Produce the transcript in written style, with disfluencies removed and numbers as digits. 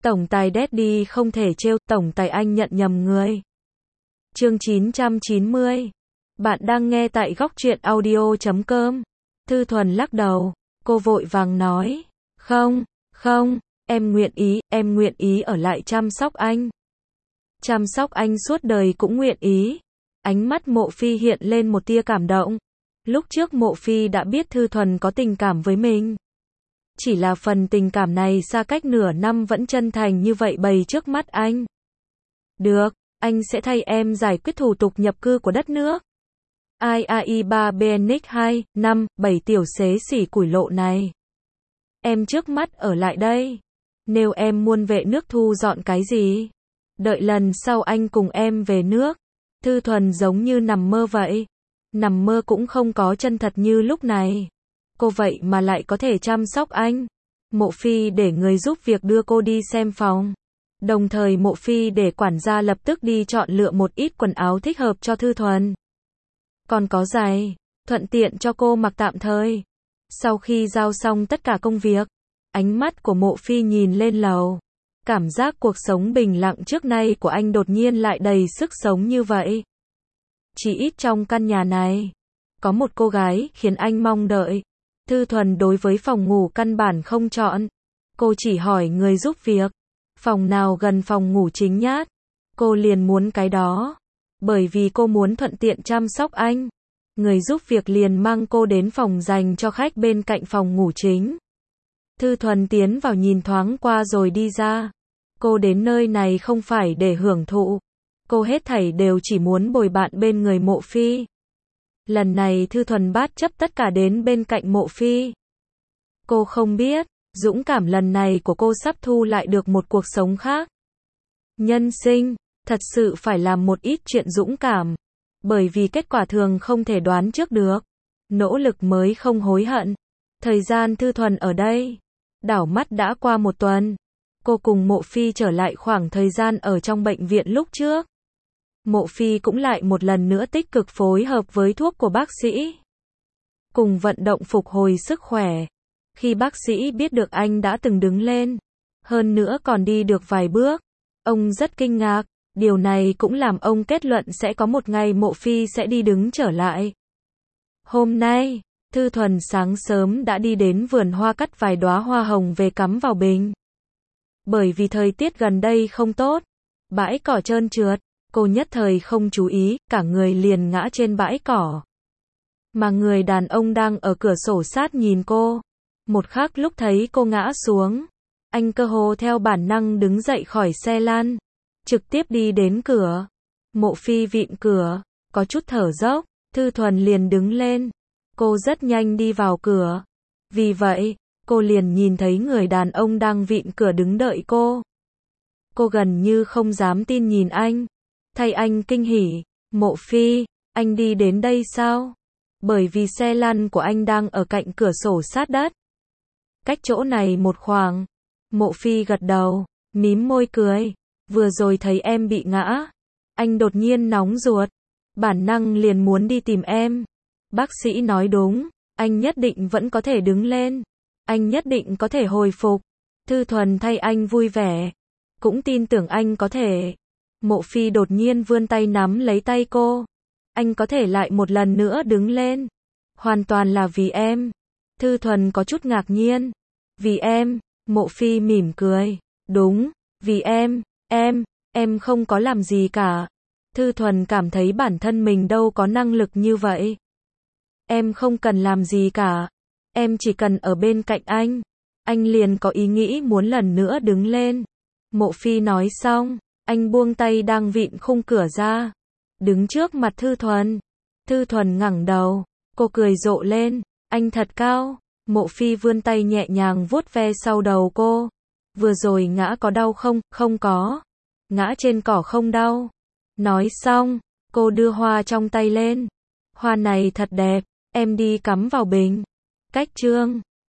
Tổng tài Daddy không thể trêu, tổng tài anh nhận nhầm người. Chương 990. Bạn đang nghe tại góc truyện audio.com. Thư Thuần lắc đầu, cô vội vàng nói, không, em nguyện ý ở lại chăm sóc anh. Chăm sóc anh suốt đời cũng nguyện ý. Ánh mắt Mộ Phi hiện lên một tia cảm động. Lúc trước Mộ Phi đã biết Thư Thuần có tình cảm với mình. Chỉ là phần tình cảm này xa cách nửa năm vẫn chân thành như vậy bày trước mắt anh. Được, anh sẽ thay em giải quyết thủ tục nhập cư của đất nước. IAI 3 BNX 2, 5, 7 tiểu xế xỉ củi lộ này. Em trước mắt ở lại đây. Nếu em muốn về nước thu dọn cái gì? Đợi lần sau anh cùng em về nước. Thư Thuần giống như nằm mơ vậy. Nằm mơ cũng không có chân thật như lúc này. Cô vậy mà lại có thể chăm sóc anh. Mộ Phi để người giúp việc đưa cô đi xem phòng. Đồng thời Mộ Phi để quản gia lập tức đi chọn lựa một ít quần áo thích hợp cho Thư Thuần. Còn có giày, thuận tiện cho cô mặc tạm thời. Sau khi giao xong tất cả công việc, ánh mắt của Mộ Phi nhìn lên lầu. Cảm giác cuộc sống bình lặng trước nay của anh đột nhiên lại đầy sức sống như vậy. Chỉ ít trong căn nhà này, có một cô gái khiến anh mong đợi. Thư Thuần đối với phòng ngủ căn bản không chọn. Cô chỉ hỏi người giúp việc, phòng nào gần phòng ngủ chính nhát. Cô liền muốn cái đó. Bởi vì cô muốn thuận tiện chăm sóc anh. Người giúp việc liền mang cô đến phòng dành cho khách bên cạnh phòng ngủ chính. Thư Thuần tiến vào nhìn thoáng qua rồi đi ra. Cô đến nơi này không phải để hưởng thụ. Cô hết thảy đều chỉ muốn bồi bạn bên người Mộ Phi. Lần này Thư Thuần bát chấp tất cả đến bên cạnh Mộ Phi. Cô không biết, dũng cảm lần này của cô sắp thu lại được một cuộc sống khác. Nhân sinh, thật sự phải làm một ít chuyện dũng cảm. Bởi vì kết quả thường không thể đoán trước được. Nỗ lực mới không hối hận. Thời gian Thư Thuần ở đây, đảo mắt đã qua một tuần. Cô cùng Mộ Phi trở lại khoảng thời gian ở trong bệnh viện lúc trước. Mộ Phi cũng lại một lần nữa tích cực phối hợp với thuốc của bác sĩ. Cùng vận động phục hồi sức khỏe. Khi bác sĩ biết được anh đã từng đứng lên, hơn nữa còn đi được vài bước, ông rất kinh ngạc. Điều này cũng làm ông kết luận sẽ có một ngày Mộ Phi sẽ đi đứng trở lại. Hôm nay, Thư Thuần sáng sớm đã đi đến vườn hoa cắt vài đóa hoa hồng về cắm vào bình. Bởi vì thời tiết gần đây không tốt, bãi cỏ trơn trượt, cô nhất thời không chú ý, cả người liền ngã trên bãi cỏ. Mà người đàn ông đang ở cửa sổ sát nhìn cô. Một khắc lúc thấy cô ngã xuống, anh cơ hồ theo bản năng đứng dậy khỏi xe lăn, trực tiếp đi đến cửa. Mộ Phi vịn cửa, có chút thở dốc, Thư Thuần liền đứng lên. Cô rất nhanh đi vào cửa. Vì vậy, cô liền nhìn thấy người đàn ông đang vịn cửa đứng đợi cô. Cô gần như không dám tin nhìn anh. Thay anh kinh hỉ, Mộ Phi, anh đi đến đây sao? Bởi vì xe lăn của anh đang ở cạnh cửa sổ sát đất. Cách chỗ này một khoảng. Mộ Phi gật đầu, mím môi cười. Vừa rồi thấy em bị ngã. Anh đột nhiên nóng ruột. Bản năng liền muốn đi tìm em. Bác sĩ nói đúng, anh nhất định vẫn có thể đứng lên. Anh nhất định có thể hồi phục. Thư Thuần thay anh vui vẻ. Cũng tin tưởng anh có thể. Mộ Phi đột nhiên vươn tay nắm lấy tay cô. Anh có thể lại một lần nữa đứng lên. Hoàn toàn là vì em. Thư Thuần có chút ngạc nhiên. Vì em, Mộ Phi mỉm cười. Đúng, vì em không có làm gì cả. Thư Thuần cảm thấy bản thân mình đâu có năng lực như vậy. Em không cần làm gì cả. Em chỉ cần ở bên cạnh anh liền có ý nghĩ muốn lần nữa đứng lên. Mộ Phi nói xong, anh buông tay đang vịn khung cửa ra. Đứng trước mặt Thư Thuần. Thư Thuần ngẩng đầu, cô cười rộ lên. Anh thật cao. Mộ Phi vươn tay nhẹ nhàng vuốt ve sau đầu cô. Vừa rồi ngã có đau không? Không có. Ngã trên cỏ không đau. Nói xong, cô đưa hoa trong tay lên. Hoa này thật đẹp, em đi cắm vào bình. Cách chương